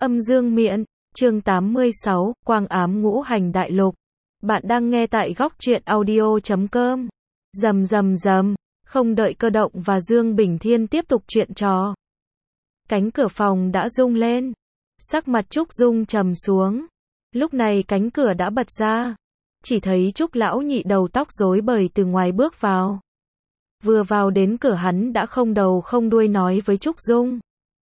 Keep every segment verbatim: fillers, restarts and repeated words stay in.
Âm dương miện, chương tám mươi sáu, Quang ám ngũ hành đại lục. Bạn đang nghe tại góc truyện audio chấm com. Rầm rầm rầm, không đợi Cơ Động và Dương Bình Thiên tiếp tục chuyện trò. Cánh cửa phòng đã rung lên. Sắc mặt Trúc Dung trầm xuống. Lúc này cánh cửa đã bật ra. Chỉ thấy Trúc lão nhị đầu tóc rối bời từ ngoài bước vào. Vừa vào đến cửa hắn đã không đầu không đuôi nói với Trúc Dung.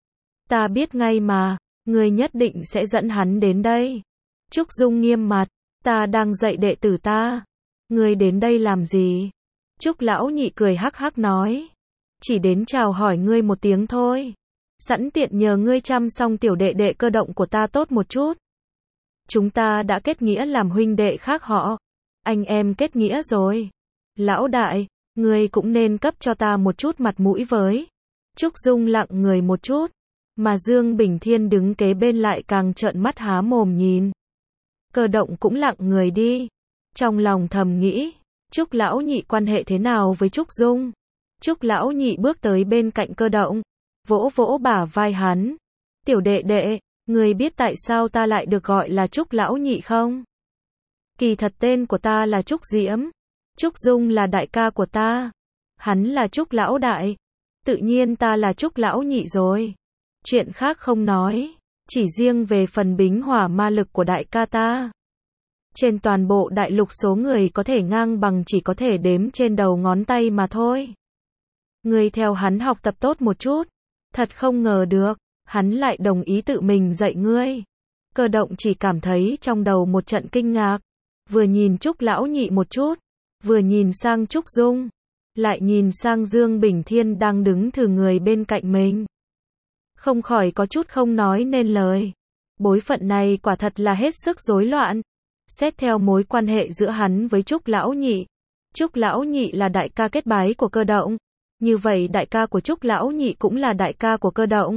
Ta biết ngay mà, ngươi nhất định sẽ dẫn hắn đến đây. Trúc Dung nghiêm mặt, ta đang dạy đệ tử ta. Ngươi đến đây làm gì? Trúc lão nhị cười hắc hắc nói. Chỉ đến chào hỏi ngươi một tiếng thôi. Sẵn tiện nhờ ngươi chăm xong tiểu đệ đệ Cơ Động của ta tốt một chút. Chúng ta đã kết nghĩa làm huynh đệ khác họ. Anh em kết nghĩa rồi. Lão đại, ngươi cũng nên cấp cho ta một chút mặt mũi với. Trúc Dung lặng người một chút. Mà Dương Bình Thiên đứng kế bên lại càng trợn mắt há mồm nhìn. Cơ Động cũng lặng người đi. Trong lòng thầm nghĩ, Trúc lão nhị quan hệ thế nào với Trúc Dung? Trúc lão nhị bước tới bên cạnh Cơ Động, vỗ vỗ bả vai hắn. Tiểu đệ đệ, ngươi biết tại sao ta lại được gọi là Trúc lão nhị không? Kỳ thật tên của ta là Trúc Diễm. Trúc Dung là đại ca của ta. Hắn là Trúc lão đại. Tự nhiên ta là Trúc lão nhị rồi. Chuyện khác không nói, chỉ riêng về phần bính hỏa ma lực của đại ca ta. Trên toàn bộ đại lục số người có thể ngang bằng chỉ có thể đếm trên đầu ngón tay mà thôi. Ngươi theo hắn học tập tốt một chút. Thật không ngờ được, hắn lại đồng ý tự mình dạy ngươi. Cơ Động chỉ cảm thấy trong đầu một trận kinh ngạc. Vừa nhìn Trúc lão nhị một chút, vừa nhìn sang Trúc Dung, lại nhìn sang Dương Bình Thiên đang đứng thừ người bên cạnh mình. Không khỏi có chút không nói nên lời. Bối phận này quả thật là hết sức rối loạn. Xét theo mối quan hệ giữa hắn với Trúc lão nhị. Trúc lão nhị là đại ca kết bái của Cơ Động. Như vậy đại ca của Trúc lão nhị cũng là đại ca của Cơ Động.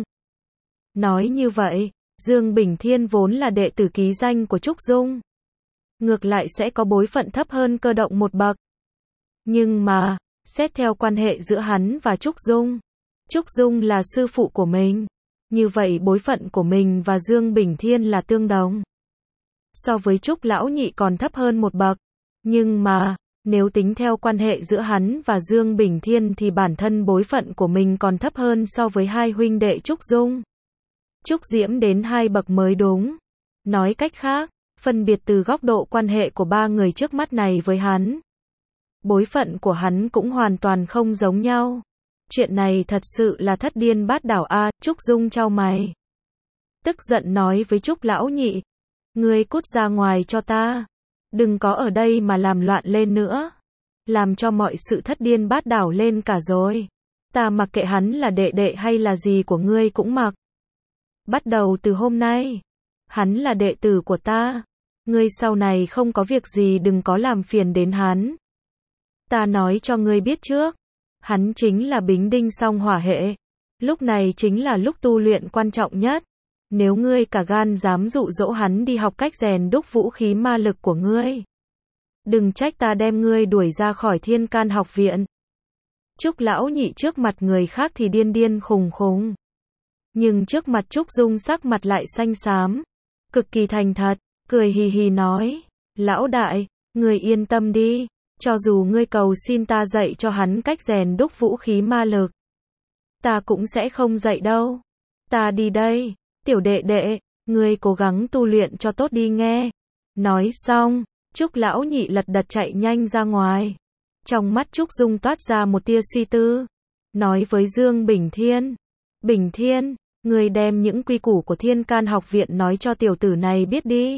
Nói như vậy, Dương Bình Thiên vốn là đệ tử ký danh của Trúc Dung. Ngược lại sẽ có bối phận thấp hơn Cơ Động một bậc. Nhưng mà, xét theo quan hệ giữa hắn và Trúc Dung. Trúc Dung là sư phụ của mình. Như vậy bối phận của mình và Dương Bình Thiên là tương đồng. So với Trúc lão nhị còn thấp hơn một bậc. Nhưng mà, nếu tính theo quan hệ giữa hắn và Dương Bình Thiên thì bản thân bối phận của mình còn thấp hơn so với hai huynh đệ Trúc Dung. Trúc Diễm đến hai bậc mới đúng. Nói cách khác, phân biệt từ góc độ quan hệ của ba người trước mắt này với hắn. Bối phận của hắn cũng hoàn toàn không giống nhau. Chuyện này thật sự là thất điên bát đảo a. Trúc Dung chau mày. Tức giận nói với Trúc lão nhị. Ngươi cút ra ngoài cho ta. Đừng có ở đây mà làm loạn lên nữa. Làm cho mọi sự thất điên bát đảo lên cả rồi. Ta mặc kệ hắn là đệ đệ hay là gì của ngươi cũng mặc. Bắt đầu từ hôm nay. Hắn là đệ tử của ta. Ngươi sau này không có việc gì đừng có làm phiền đến hắn. Ta nói cho ngươi biết trước. Hắn chính là bính đinh song hỏa hệ. Lúc này chính là lúc tu luyện quan trọng nhất. Nếu ngươi cả gan dám dụ dỗ hắn đi học cách rèn đúc vũ khí ma lực của ngươi. Đừng trách ta đem ngươi đuổi ra khỏi Thiên Can học viện. Trúc lão nhị trước mặt người khác thì điên điên khùng khùng. Nhưng trước mặt Trúc Dung sắc mặt lại xanh xám. Cực kỳ thành thật, cười hì hì nói. Lão đại, ngươi yên tâm đi. Cho dù ngươi cầu xin ta dạy cho hắn cách rèn đúc vũ khí ma lực. Ta cũng sẽ không dạy đâu. Ta đi đây. Tiểu đệ đệ, ngươi cố gắng tu luyện cho tốt đi nghe. Nói xong, Trúc lão nhị lật đật chạy nhanh ra ngoài. Trong mắt Trúc Dung toát ra một tia suy tư. Nói với Dương Bình Thiên. Bình Thiên, ngươi đem những quy củ của Thiên Can học viện nói cho tiểu tử này biết đi.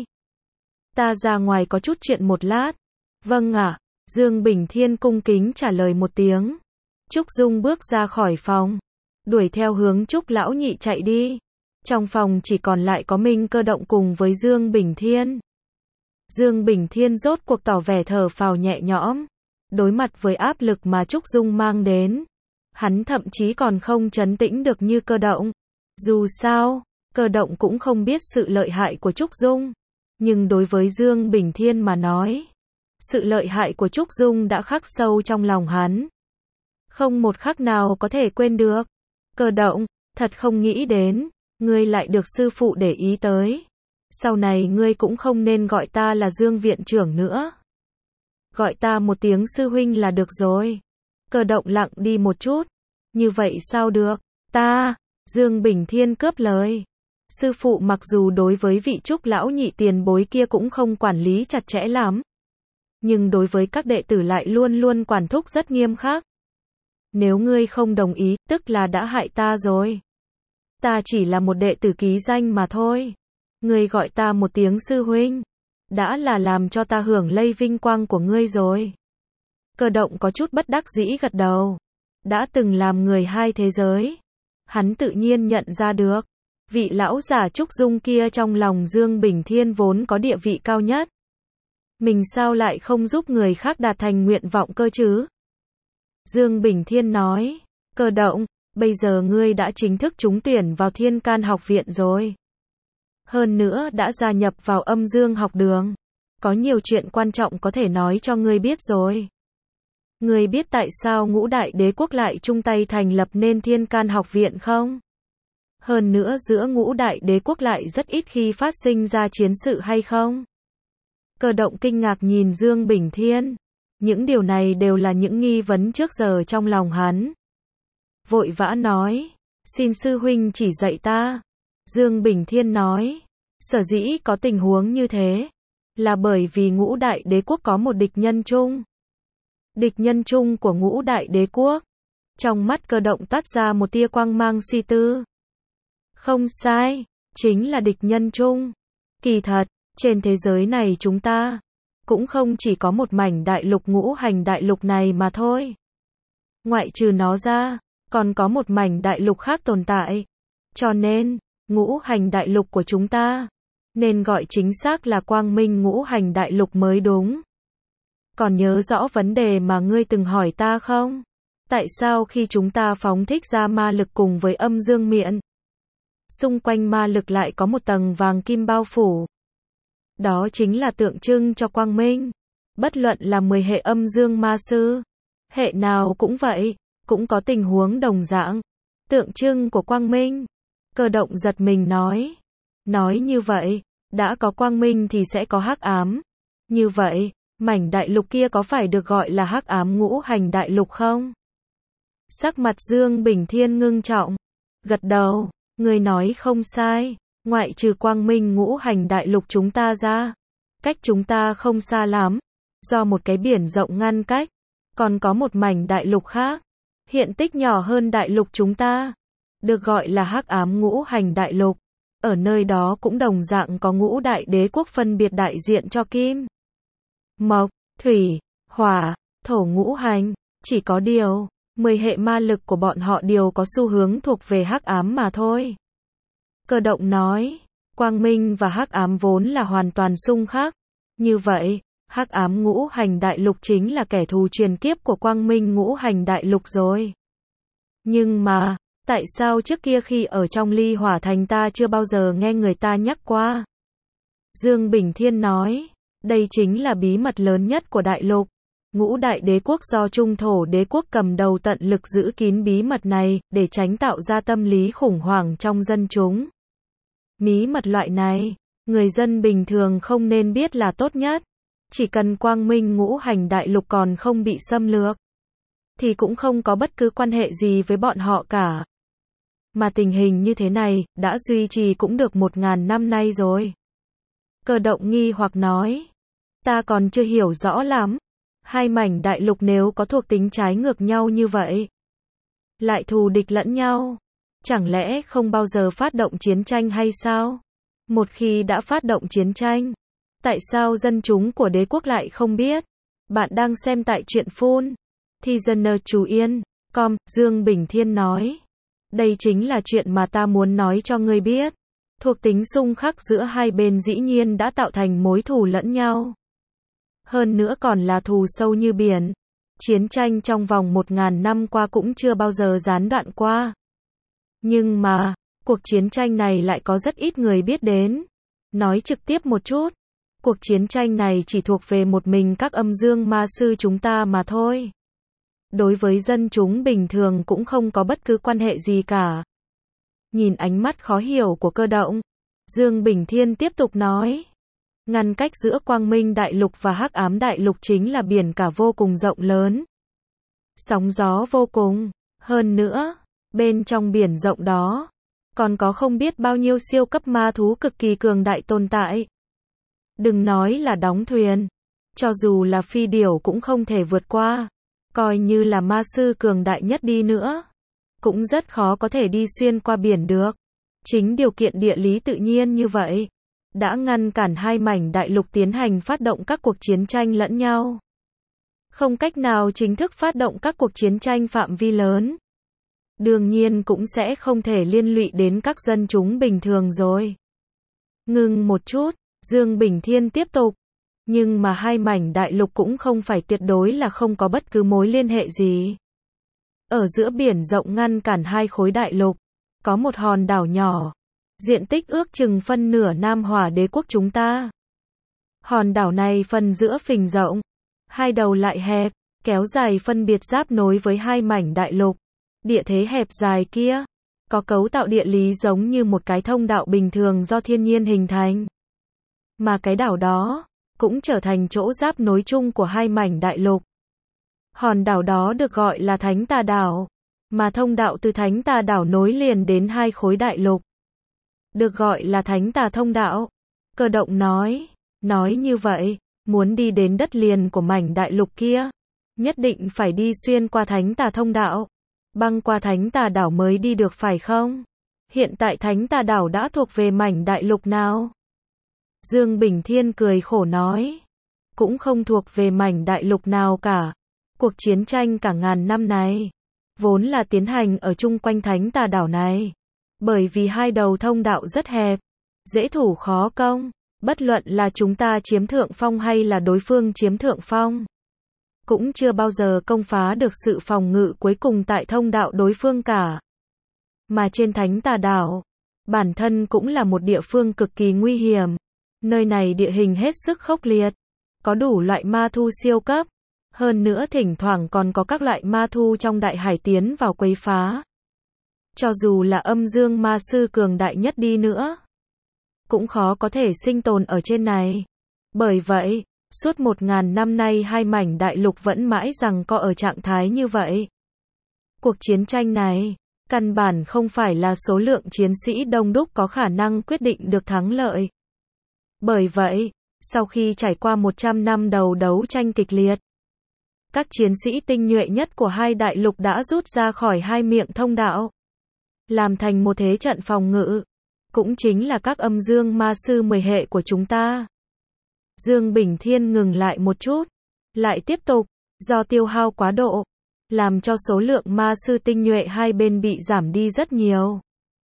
Ta ra ngoài có chút chuyện một lát. Vâng ạ. Dương Bình Thiên cung kính trả lời một tiếng. Trúc Dung bước ra khỏi phòng. Đuổi theo hướng Trúc lão nhị chạy đi. Trong phòng chỉ còn lại có mình Cơ Động cùng với Dương Bình Thiên. Dương Bình Thiên rốt cuộc tỏ vẻ thở phào nhẹ nhõm. Đối mặt với áp lực mà Trúc Dung mang đến. Hắn thậm chí còn không trấn tĩnh được như Cơ Động. Dù sao, Cơ Động cũng không biết sự lợi hại của Trúc Dung. Nhưng đối với Dương Bình Thiên mà nói. Sự lợi hại của Trúc Dung đã khắc sâu trong lòng hắn. Không một khắc nào có thể quên được. Cơ Động, thật không nghĩ đến. ngươi lại được sư phụ để ý tới. Sau này ngươi cũng không nên gọi ta là Dương viện trưởng nữa. Gọi ta một tiếng sư huynh là được rồi. Cơ động lặng đi một chút. Như vậy sao được? Ta, Dương Bình Thiên cướp lời. Sư phụ mặc dù đối với vị Trúc lão nhị tiền bối kia cũng không quản lý chặt chẽ lắm. Nhưng đối với các đệ tử lại luôn luôn quản thúc rất nghiêm khắc. Nếu ngươi không đồng ý, tức là đã hại ta rồi. Ta chỉ là một đệ tử ký danh mà thôi. Ngươi gọi ta một tiếng sư huynh, đã là làm cho ta hưởng lây vinh quang của ngươi rồi. Cơ động có chút bất đắc dĩ gật đầu. Đã từng làm người hai thế giới. Hắn tự nhiên nhận ra được. Vị lão giả Trúc Dung kia trong lòng Dương Bình Thiên vốn có địa vị cao nhất. Mình sao lại không giúp người khác đạt thành nguyện vọng cơ chứ? Dương Bình Thiên nói, Cơ động, bây giờ ngươi đã chính thức trúng tuyển vào Thiên Can học viện rồi. Hơn nữa đã gia nhập vào Âm Dương học đường. Có nhiều chuyện quan trọng có thể nói cho ngươi biết rồi. Ngươi biết tại sao ngũ đại đế quốc lại chung tay thành lập nên Thiên Can học viện không? Hơn nữa giữa ngũ đại đế quốc lại rất ít khi phát sinh ra chiến sự hay không? Cơ động kinh ngạc nhìn Dương Bình Thiên. Những điều này đều là những nghi vấn trước giờ trong lòng hắn. Vội vã nói, xin sư huynh chỉ dạy ta. Dương Bình Thiên nói, sở dĩ có tình huống như thế, là bởi vì ngũ đại đế quốc có một địch nhân chung. Địch nhân chung của ngũ đại đế quốc. Trong mắt Cơ động toát ra một tia quang mang suy tư. Không sai, chính là địch nhân chung. Kỳ thật, trên thế giới này chúng ta cũng không chỉ có một mảnh đại lục ngũ hành đại lục này mà thôi. Ngoại trừ nó ra, còn có một mảnh đại lục khác tồn tại. Cho nên, ngũ hành đại lục của chúng ta nên gọi chính xác là Quang Minh ngũ hành đại lục mới đúng. Còn nhớ rõ vấn đề mà ngươi từng hỏi ta không? Tại sao khi chúng ta phóng thích ra ma lực cùng với âm dương miện, xung quanh ma lực lại có một tầng vàng kim bao phủ? Đó chính là tượng trưng cho quang minh. Bất luận là mười hệ âm dương ma sư, hệ nào cũng vậy, cũng có tình huống đồng dạng. Tượng trưng của quang minh. Cơ động giật mình nói. Nói như vậy, đã có quang minh thì sẽ có hắc ám. Như vậy, mảnh đại lục kia có phải được gọi là hắc ám ngũ hành đại lục không? Sắc mặt Dương Bình Thiên ngưng trọng. Gật đầu, người nói không sai. Ngoại trừ quang minh ngũ hành đại lục chúng ta ra, cách chúng ta không xa lắm, do một cái biển rộng ngăn cách, còn có một mảnh đại lục khác, hiện tích nhỏ hơn đại lục chúng ta, được gọi là hắc ám ngũ hành đại lục. Ở nơi đó cũng đồng dạng có ngũ đại đế quốc phân biệt đại diện cho kim, mộc, thủy, hỏa, thổ ngũ hành, chỉ có điều, mười hệ ma lực của bọn họ đều có xu hướng thuộc về hắc ám mà thôi. Cơ động nói, quang minh và hắc ám vốn là hoàn toàn xung khắc. Như vậy, hắc ám ngũ hành đại lục chính là kẻ thù truyền kiếp của quang minh ngũ hành đại lục rồi. Nhưng mà, tại sao trước kia khi ở trong Ly Hỏa Thành ta chưa bao giờ nghe người ta nhắc qua? Dương Bình Thiên nói, đây chính là bí mật lớn nhất của đại lục. Ngũ đại đế quốc do Trung Thổ đế quốc cầm đầu tận lực giữ kín bí mật này, để tránh tạo ra tâm lý khủng hoảng trong dân chúng. Bí mật loại này, người dân bình thường không nên biết là tốt nhất. Chỉ cần quang minh ngũ hành đại lục còn không bị xâm lược, thì cũng không có bất cứ quan hệ gì với bọn họ cả. Mà tình hình như thế này, đã duy trì cũng được một ngàn năm nay rồi. Cơ động nghi hoặc nói, ta còn chưa hiểu rõ lắm. Hai mảnh đại lục nếu có thuộc tính trái ngược nhau như vậy, lại thù địch lẫn nhau, chẳng lẽ không bao giờ phát động chiến tranh hay sao? Một khi đã phát động chiến tranh, tại sao dân chúng của đế quốc lại không biết? Bạn đang xem tại truyện phun thì dân chú yên com. Dương Bình Thiên nói, đây chính là chuyện mà ta muốn nói cho ngươi biết. Thuộc tính xung khắc giữa hai bên dĩ nhiên đã tạo thành mối thù lẫn nhau. Hơn nữa còn là thù sâu như biển. Chiến tranh trong vòng một ngàn năm qua cũng chưa bao giờ gián đoạn qua. Nhưng mà, cuộc chiến tranh này lại có rất ít người biết đến. Nói trực tiếp một chút, cuộc chiến tranh này chỉ thuộc về một mình các âm dương ma sư chúng ta mà thôi. Đối với dân chúng bình thường cũng không có bất cứ quan hệ gì cả. Nhìn ánh mắt khó hiểu của Cơ Động, Dương Bình Thiên tiếp tục nói. Ngăn cách giữa Quang Minh Đại Lục và Hắc Ám Đại Lục chính là biển cả vô cùng rộng lớn. Sóng gió vô cùng. Hơn nữa, bên trong biển rộng đó, còn có không biết bao nhiêu siêu cấp ma thú cực kỳ cường đại tồn tại. Đừng nói là đóng thuyền, cho dù là phi điểu cũng không thể vượt qua. Coi như là ma sư cường đại nhất đi nữa, cũng rất khó có thể đi xuyên qua biển được. Chính điều kiện địa lý tự nhiên như vậy, đã ngăn cản hai mảnh đại lục tiến hành phát động các cuộc chiến tranh lẫn nhau. Không cách nào chính thức phát động các cuộc chiến tranh phạm vi lớn. Đương nhiên cũng sẽ không thể liên lụy đến các dân chúng bình thường rồi. Ngừng một chút, Dương Bình Thiên tiếp tục. Nhưng mà hai mảnh đại lục cũng không phải tuyệt đối là không có bất cứ mối liên hệ gì. Ở giữa biển rộng ngăn cản hai khối đại lục, có một hòn đảo nhỏ, diện tích ước chừng phân nửa Nam Hỏa Đế quốc chúng ta. Hòn đảo này phần giữa phình rộng, hai đầu lại hẹp, kéo dài phân biệt giáp nối với hai mảnh đại lục. Địa thế hẹp dài kia, có cấu tạo địa lý giống như một cái thông đạo bình thường do thiên nhiên hình thành. Mà cái đảo đó, cũng trở thành chỗ giáp nối chung của hai mảnh đại lục. Hòn đảo đó được gọi là Thánh Tà Đảo, mà thông đạo từ Thánh Tà Đảo nối liền đến hai khối đại lục. Được gọi là Thánh Tà Thông Đạo. Cơ Động nói, nói như vậy, muốn đi đến đất liền của mảnh đại lục kia, nhất định phải đi xuyên qua Thánh Tà Thông Đạo, băng qua Thánh Tà Đảo mới đi được phải không? Hiện tại Thánh Tà Đảo đã thuộc về mảnh đại lục nào? Dương Bình Thiên cười khổ nói, cũng không thuộc về mảnh đại lục nào cả. Cuộc chiến tranh cả ngàn năm này, vốn là tiến hành ở chung quanh Thánh Tà Đảo này. Bởi vì hai đầu thông đạo rất hẹp, dễ thủ khó công, bất luận là chúng ta chiếm thượng phong hay là đối phương chiếm thượng phong, cũng chưa bao giờ công phá được sự phòng ngự cuối cùng tại thông đạo đối phương cả. Mà trên Thánh Tà Đảo, bản thân cũng là một địa phương cực kỳ nguy hiểm. Nơi này địa hình hết sức khốc liệt, có đủ loại ma thu siêu cấp, hơn nữa thỉnh thoảng còn có các loại ma thu trong đại hải tiến vào quấy phá. Cho dù là âm dương ma sư cường đại nhất đi nữa, cũng khó có thể sinh tồn ở trên này. Bởi vậy, suốt một ngàn năm nay hai mảnh đại lục vẫn mãi rằng co ở trạng thái như vậy. Cuộc chiến tranh này, căn bản không phải là số lượng chiến sĩ đông đúc có khả năng quyết định được thắng lợi. Bởi vậy, sau khi trải qua một trăm năm đầu đấu tranh kịch liệt, các chiến sĩ tinh nhuệ nhất của hai đại lục đã rút ra khỏi hai miệng thông đạo, làm thành một thế trận phòng ngự, cũng chính là các âm dương ma sư mười hệ của chúng ta. Dương Bình Thiên ngừng lại một chút, lại tiếp tục, do tiêu hao quá độ, làm cho số lượng ma sư tinh nhuệ hai bên bị giảm đi rất nhiều.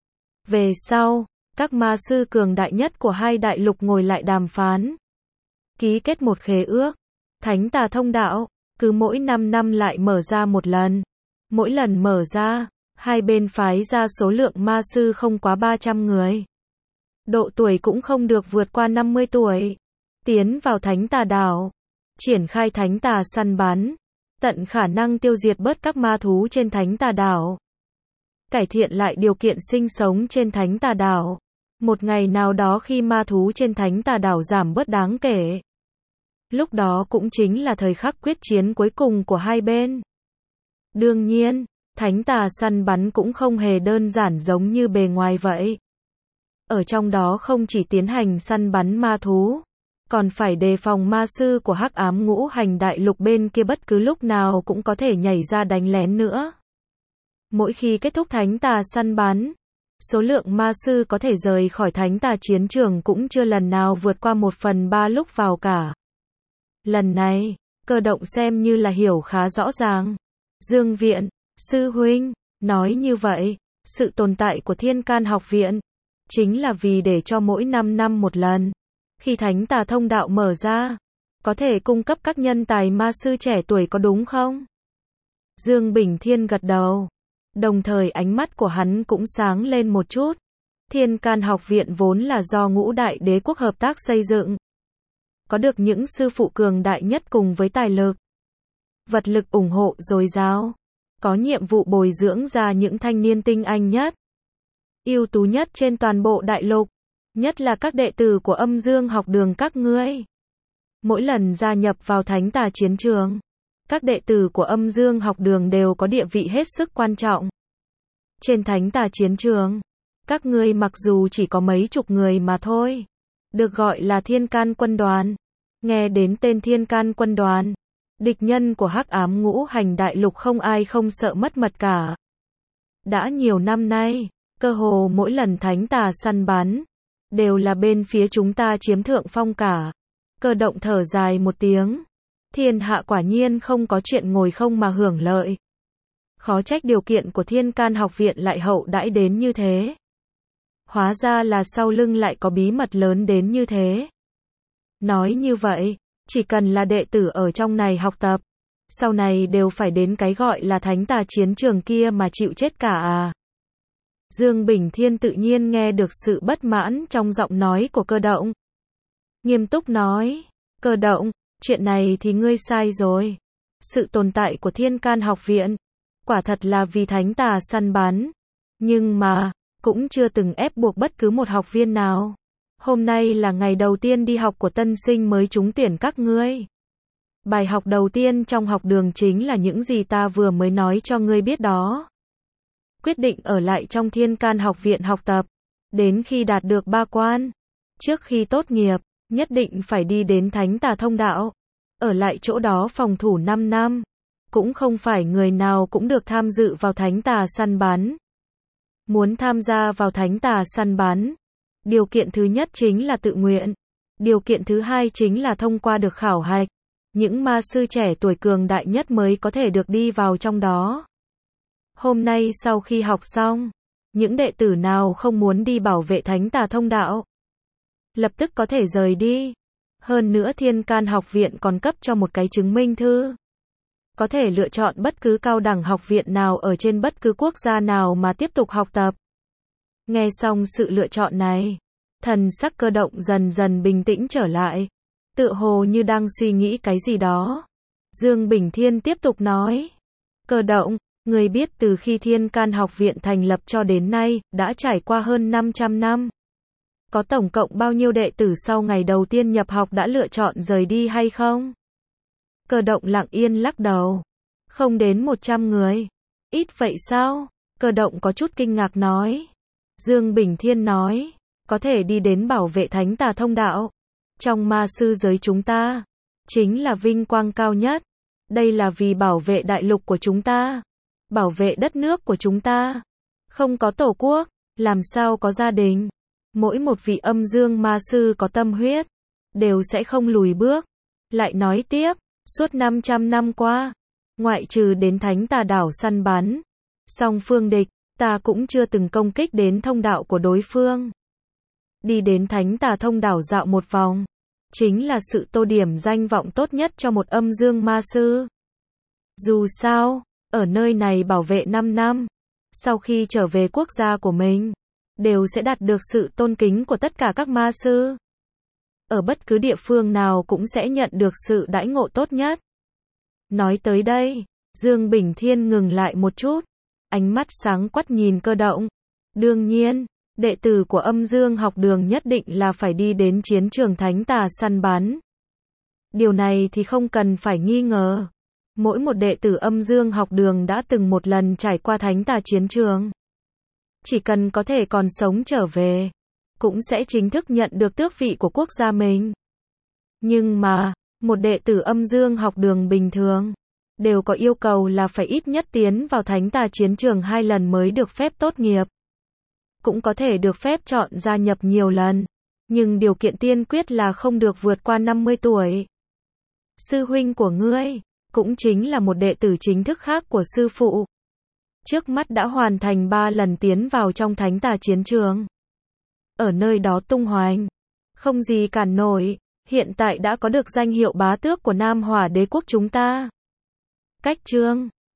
Về sau, các ma sư cường đại nhất của hai đại lục ngồi lại đàm phán, ký kết một khế ước, Thánh Tà Thông Đạo, cứ mỗi năm năm lại mở ra một lần. Mỗi lần mở ra, hai bên phái ra số lượng ma sư không quá ba trăm người. Độ tuổi cũng không được vượt qua năm mươi tuổi. Tiến vào Thánh Tà Đảo, triển khai Thánh Tà săn bắn, tận khả năng tiêu diệt bớt các ma thú trên Thánh Tà Đảo. Cải thiện lại điều kiện sinh sống trên Thánh Tà Đảo. Một ngày nào đó khi ma thú trên Thánh Tà Đảo giảm bớt đáng kể, lúc đó cũng chính là thời khắc quyết chiến cuối cùng của hai bên. Đương nhiên, Thánh Tà săn bắn cũng không hề đơn giản giống như bề ngoài vậy. Ở trong đó không chỉ tiến hành săn bắn ma thú, còn phải đề phòng ma sư của Hắc Ám Ngũ Hành Đại Lục bên kia bất cứ lúc nào cũng có thể nhảy ra đánh lén nữa. Mỗi khi kết thúc Thánh Tà săn bắn, số lượng ma sư có thể rời khỏi Thánh Tà chiến trường cũng chưa lần nào vượt qua một phần ba lúc vào cả. Lần này, Cơ Động xem như là hiểu khá rõ ràng. Dương Viện, sư huynh, nói như vậy, sự tồn tại của Thiên Can học viện, chính là vì để cho mỗi năm năm một lần, khi Thánh Tà Thông Đạo mở ra, có thể cung cấp các nhân tài ma sư trẻ tuổi có đúng không? Dương Bình Thiên gật đầu. Đồng thời ánh mắt của hắn cũng sáng lên một chút. Thiên Can học viện vốn là do ngũ đại đế quốc hợp tác xây dựng. Có được những sư phụ cường đại nhất cùng với tài lực, vật lực ủng hộ dồi dào. Có nhiệm vụ bồi dưỡng ra những thanh niên tinh anh nhất. ưu tú nhất trên toàn bộ đại lục, nhất là các đệ tử của âm dương học đường các ngươi. Mỗi lần gia nhập vào thánh tà chiến trường, các đệ tử của âm dương học đường đều có địa vị hết sức quan trọng. Trên thánh tà chiến trường, các ngươi mặc dù chỉ có mấy chục người mà thôi, được gọi là Thiên Can quân đoàn. Nghe đến tên Thiên Can quân đoàn, địch nhân của Hắc Ám Ngũ Hành Đại Lục không ai không sợ mất mật cả. Đã nhiều năm nay, cơ hồ mỗi lần thánh tà săn bắn, đều là bên phía chúng ta chiếm thượng phong cả. Cơ động thở dài một tiếng. Thiên hạ quả nhiên không có chuyện ngồi không mà hưởng lợi. Khó trách điều kiện của Thiên Can học viện lại hậu đãi đến như thế. Hóa ra là sau lưng lại có bí mật lớn đến như thế. Nói như vậy, chỉ cần là đệ tử ở trong này học tập, sau này đều phải đến cái gọi là thánh tà chiến trường kia mà chịu chết cả à. Dương Bình Thiên tự nhiên nghe được sự bất mãn trong giọng nói của Cơ động. Nghiêm túc nói, Cơ động, chuyện này thì ngươi sai rồi. Sự tồn tại của Thiên Can học viện, quả thật là vì thánh tà săn bắn. Nhưng mà, cũng chưa từng ép buộc bất cứ một học viên nào. Hôm nay là ngày đầu tiên đi học của tân sinh mới trúng tuyển các ngươi. Bài học đầu tiên trong học đường chính là những gì ta vừa mới nói cho ngươi biết đó. Quyết định ở lại trong Thiên Can học viện học tập, đến khi đạt được ba quan. Trước khi tốt nghiệp, nhất định phải đi đến thánh tà thông đạo. Ở lại chỗ đó phòng thủ năm năm. Cũng không phải người nào cũng được tham dự vào thánh tà săn bắn. Muốn tham gia vào thánh tà săn bắn, điều kiện thứ nhất chính là tự nguyện. Điều kiện thứ hai chính là thông qua được khảo hạch. Những ma sư trẻ tuổi cường đại nhất mới có thể được đi vào trong đó. Hôm nay sau khi học xong, những đệ tử nào không muốn đi bảo vệ thánh tà thông đạo, lập tức có thể rời đi. Hơn nữa Thiên Can học viện còn cấp cho một cái chứng minh thư. Có thể lựa chọn bất cứ cao đẳng học viện nào ở trên bất cứ quốc gia nào mà tiếp tục học tập. Nghe xong sự lựa chọn này, thần sắc Cơ động dần dần bình tĩnh trở lại. Tựa hồ như đang suy nghĩ cái gì đó. Dương Bình Thiên tiếp tục nói. Cơ động, người biết từ khi Thiên Can học viện thành lập cho đến nay, đã trải qua hơn năm trăm năm. Có tổng cộng bao nhiêu đệ tử sau ngày đầu tiên nhập học đã lựa chọn rời đi hay không? Cơ động lặng yên lắc đầu. Không đến một trăm người. Ít vậy sao? Cơ động có chút kinh ngạc nói. Dương Bình Thiên nói. Có thể đi đến bảo vệ thánh tà thông đạo. Trong ma sư giới chúng ta, chính là vinh quang cao nhất. Đây là vì bảo vệ đại lục của chúng ta. Bảo vệ đất nước của chúng ta. Không có tổ quốc, làm sao có gia đình. Mỗi một vị âm dương ma sư có tâm huyết, đều sẽ không lùi bước. Lại nói tiếp, suốt năm trăm năm qua, ngoại trừ đến thánh tà đảo săn bắn, song phương địch, ta cũng chưa từng công kích đến thông đạo của đối phương. Đi đến thánh tà thông đảo dạo một vòng, chính là sự tô điểm danh vọng tốt nhất cho một âm dương ma sư. Dù sao, ở nơi này bảo vệ năm năm, sau khi trở về quốc gia của mình, đều sẽ đạt được sự tôn kính của tất cả các ma sư. Ở bất cứ địa phương nào cũng sẽ nhận được sự đãi ngộ tốt nhất. Nói tới đây, Dương Bình Thiên ngừng lại một chút, ánh mắt sáng quắc nhìn Cơ động. Đương nhiên, đệ tử của âm dương học đường nhất định là phải đi đến chiến trường thánh tà săn bắn. Điều này thì không cần phải nghi ngờ. Mỗi một đệ tử âm dương học đường đã từng một lần trải qua thánh tà chiến trường. Chỉ cần có thể còn sống trở về, cũng sẽ chính thức nhận được tước vị của quốc gia mình. Nhưng mà, một đệ tử âm dương học đường bình thường, đều có yêu cầu là phải ít nhất tiến vào thánh tà chiến trường hai lần mới được phép tốt nghiệp. Cũng có thể được phép chọn gia nhập nhiều lần, nhưng điều kiện tiên quyết là không được vượt qua năm mươi tuổi. Sư huynh của ngươi, cũng chính là một đệ tử chính thức khác của sư phụ. Trước mắt đã hoàn thành ba lần tiến vào trong thánh tà chiến trường. Ở nơi đó tung hoành, không gì cản nổi, hiện tại đã có được danh hiệu bá tước của Nam Hỏa Đế quốc chúng ta. Cách chương